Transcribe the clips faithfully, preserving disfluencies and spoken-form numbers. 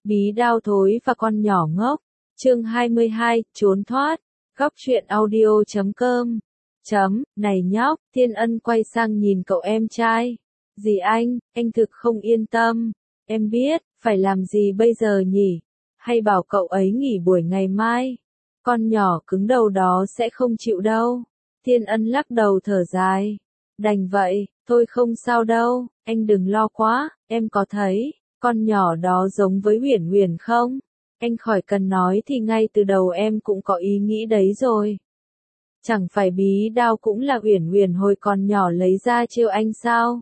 Bí đao thối và con nhỏ ngốc. Chương hai mươi hai, trốn thoát. Góc truyện audio chấm com. Chấm, này nhóc, Thiên Ân quay sang nhìn cậu em trai. Dì anh, anh thực không yên tâm. Em biết, phải làm gì bây giờ nhỉ? Hay bảo cậu ấy nghỉ buổi ngày mai? Con nhỏ cứng đầu đó sẽ không chịu đâu. Thiên Ân lắc đầu thở dài. Đành vậy, thôi không sao đâu, anh đừng lo quá, em có thấy, con nhỏ đó giống với Uyển Uyển không? Anh khỏi cần nói thì ngay từ đầu em cũng có ý nghĩ đấy rồi. Chẳng phải bí đao cũng là Uyển Uyển hồi còn nhỏ lấy ra trêu anh sao?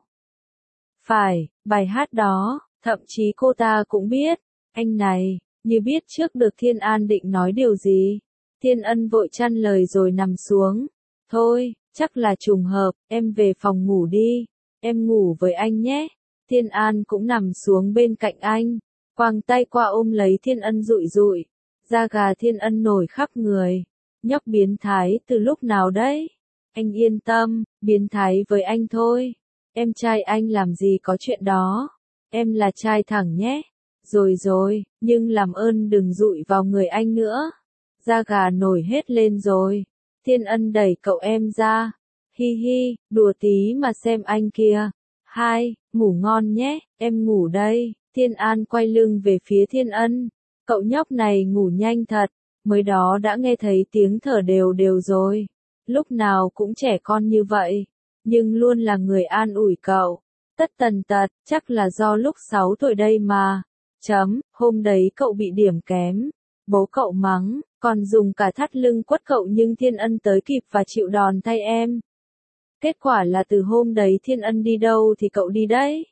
Phải, bài hát đó, thậm chí cô ta cũng biết. Anh này, như biết trước được Thiên An định nói điều gì. Thiên Ân vội chăn lời rồi nằm xuống. Thôi, chắc là trùng hợp, em về phòng ngủ đi. Em ngủ với anh nhé. Thiên An cũng nằm xuống bên cạnh anh. Quàng tay qua ôm lấy Thiên Ân dụi dụi. Da gà Thiên Ân nổi khắp người. Nhóc biến thái từ lúc nào đấy? Anh yên tâm, biến thái với anh thôi. Em trai anh làm gì có chuyện đó. Em là trai thẳng nhé. Rồi rồi, nhưng làm ơn đừng dụi vào người anh nữa. Da gà nổi hết lên rồi. Thiên Ân đẩy cậu em ra. Hi hi, đùa tí mà xem anh kia. Hai, ngủ ngon nhé, em ngủ đây. Thiên An quay lưng về phía Thiên Ân. Cậu nhóc này ngủ nhanh thật. Mới đó đã nghe thấy tiếng thở đều đều rồi. Lúc nào cũng trẻ con như vậy. Nhưng luôn là người an ủi cậu. Tất tần tật, chắc là do lúc sáu tuổi đây mà. Chấm, hôm đấy cậu bị điểm kém. Bố cậu mắng, còn dùng cả thắt lưng quất cậu nhưng Thiên Ân tới kịp và chịu đòn thay em. Kết quả là từ hôm đấy Thiên Ân đi đâu thì cậu đi đấy.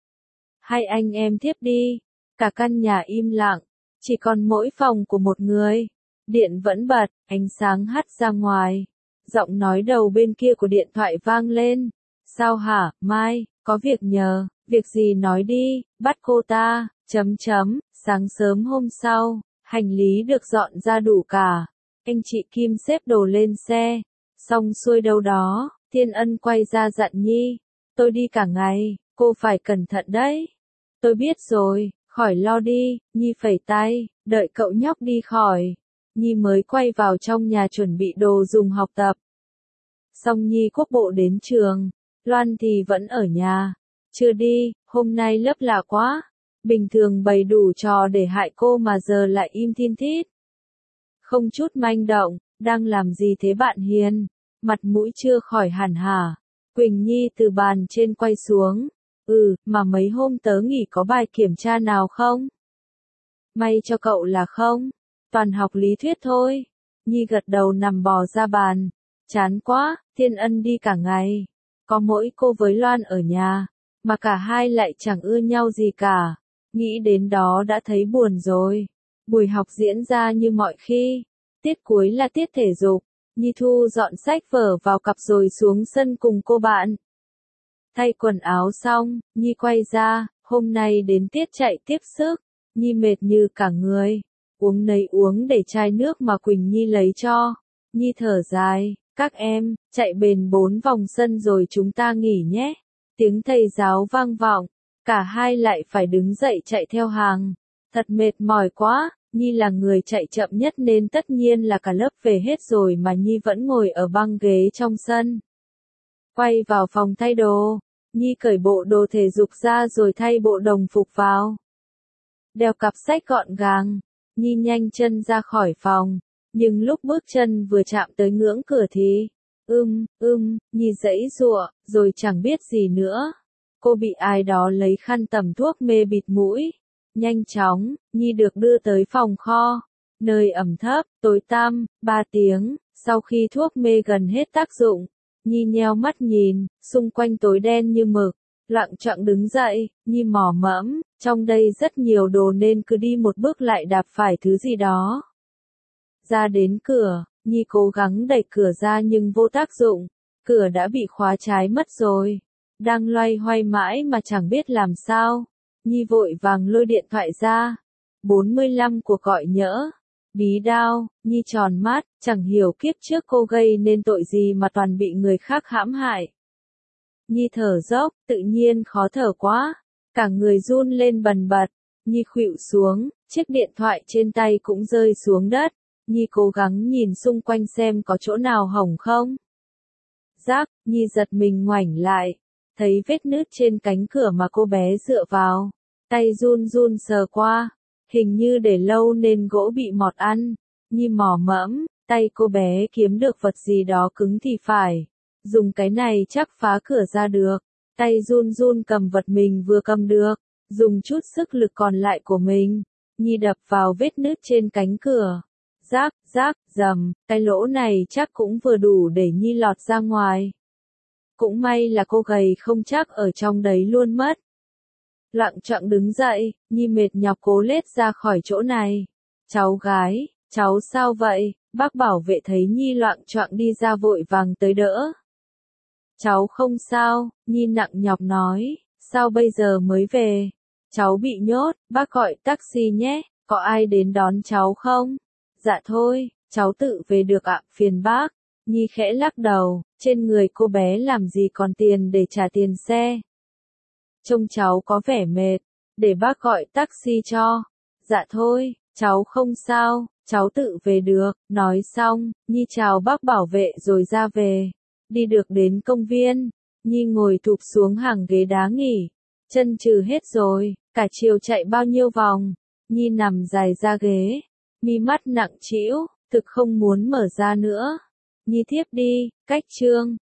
Hay anh em thiếp đi. Cả căn nhà im lặng. Chỉ còn mỗi phòng của một người. Điện vẫn bật, ánh sáng hắt ra ngoài. Giọng nói đầu bên kia của điện thoại vang lên. Sao hả, Mai, có việc nhờ, việc gì nói đi, bắt cô ta, chấm chấm, sáng sớm hôm sau, hành lý được dọn ra đủ cả. Anh chị Kim xếp đồ lên xe, xong xuôi đâu đó, Thiên Ân quay ra dặn Nhi. Tôi đi cả ngày, cô phải cẩn thận đấy. Tôi biết rồi, khỏi lo đi, Nhi phẩy tay, đợi cậu nhóc đi khỏi. Nhi mới quay vào trong nhà chuẩn bị đồ dùng học tập. Xong Nhi quốc bộ đến trường, Loan thì vẫn ở nhà. Chưa đi, hôm nay lớp lạ quá. Bình thường bày đủ trò để hại cô mà giờ lại im thin thít. Không chút manh động, đang làm gì thế bạn Hiền? Mặt mũi chưa khỏi hẳn hả? Quỳnh Nhi từ bàn trên quay xuống. Ừ, mà mấy hôm tớ nghỉ có bài kiểm tra nào không? May cho cậu là không? Toàn học lý thuyết thôi. Nhi gật đầu nằm bò ra bàn. Chán quá, Thiên Ân đi cả ngày. Có mỗi cô với Loan ở nhà. Mà cả hai lại chẳng ưa nhau gì cả. Nghĩ đến đó đã thấy buồn rồi. Buổi học diễn ra như mọi khi. Tiết cuối là tiết thể dục. Nhi thu dọn sách vở vào cặp rồi xuống sân cùng cô bạn. Thay quần áo xong, Nhi quay ra, hôm nay đến tiết chạy tiếp sức. Nhi mệt như cả người. Uống nấy uống để chai nước mà Quỳnh Nhi lấy cho. Nhi thở dài, các em, chạy bền bốn vòng sân rồi chúng ta nghỉ nhé. Tiếng thầy giáo vang vọng, cả hai lại phải đứng dậy chạy theo hàng. Thật mệt mỏi quá, Nhi là người chạy chậm nhất nên tất nhiên là cả lớp về hết rồi mà Nhi vẫn ngồi ở băng ghế trong sân. Quay vào phòng thay đồ, Nhi cởi bộ đồ thể dục ra rồi thay bộ đồng phục vào. Đeo cặp sách gọn gàng, Nhi nhanh chân ra khỏi phòng, nhưng lúc bước chân vừa chạm tới ngưỡng cửa thì, ưm, ưm, Nhi giãy giụa, rồi chẳng biết gì nữa. Cô bị ai đó lấy khăn tẩm thuốc mê bịt mũi. Nhanh chóng, Nhi được đưa tới phòng kho, nơi ẩm thấp, tối tăm, ba tiếng, sau khi thuốc mê gần hết tác dụng. Nhi nheo mắt nhìn, xung quanh tối đen như mực, lặng choạng đứng dậy, Nhi mò mẫm, trong đây rất nhiều đồ nên cứ đi một bước lại đạp phải thứ gì đó. Ra đến cửa, Nhi cố gắng đẩy cửa ra nhưng vô tác dụng, cửa đã bị khóa trái mất rồi. Đang loay hoay mãi mà chẳng biết làm sao. Nhi vội vàng lôi điện thoại ra. bốn mươi lăm cuộc gọi nhỡ. Bí đao, Nhi tròn mắt, chẳng hiểu kiếp trước cô gây nên tội gì mà toàn bị người khác hãm hại. Nhi thở dốc, tự nhiên khó thở quá. Cả người run lên bần bật. Nhi khuỵu xuống, Chiếc điện thoại trên tay cũng rơi xuống đất. Nhi cố gắng nhìn xung quanh xem có chỗ nào hỏng không. Rắc, Nhi giật mình ngoảnh lại. Thấy vết nứt trên cánh cửa mà cô bé dựa vào. Tay run run sờ qua. Hình như để lâu nên gỗ bị mọt ăn. Nhi mò mẫm, tay cô bé kiếm được vật gì đó cứng thì phải. Dùng cái này chắc phá cửa ra được. Tay run run cầm vật mình vừa cầm được. Dùng chút sức lực còn lại của mình. Nhi đập vào vết nứt trên cánh cửa. Rác, rác, rầm, cái lỗ này chắc cũng vừa đủ để Nhi lọt ra ngoài. Cũng may là cô gầy không chắc ở trong đấy luôn mất. Loạng choạng đứng dậy, Nhi mệt nhọc cố lết ra khỏi chỗ này. Cháu gái, cháu sao vậy? Bác bảo vệ thấy Nhi loạng choạng đi ra vội vàng tới đỡ. Cháu không sao, Nhi nặng nhọc nói, sao bây giờ mới về? Cháu bị nhốt, bác gọi taxi nhé, có ai đến đón cháu không? Dạ thôi, cháu tự về được ạ, phiền bác. Nhi khẽ lắc đầu, trên người cô bé làm gì còn tiền để trả tiền xe. Trông cháu có vẻ mệt, để bác gọi taxi cho. Dạ thôi, cháu không sao, cháu tự về được. Nói xong, Nhi chào bác bảo vệ rồi ra về. Đi được đến công viên, Nhi ngồi thụp xuống hàng ghế đá nghỉ. Chân trừ hết rồi, cả chiều chạy bao nhiêu vòng. Nhi nằm dài ra ghế, mi mắt nặng trĩu, thực không muốn mở ra nữa. Nhi thiếp đi, cách chương.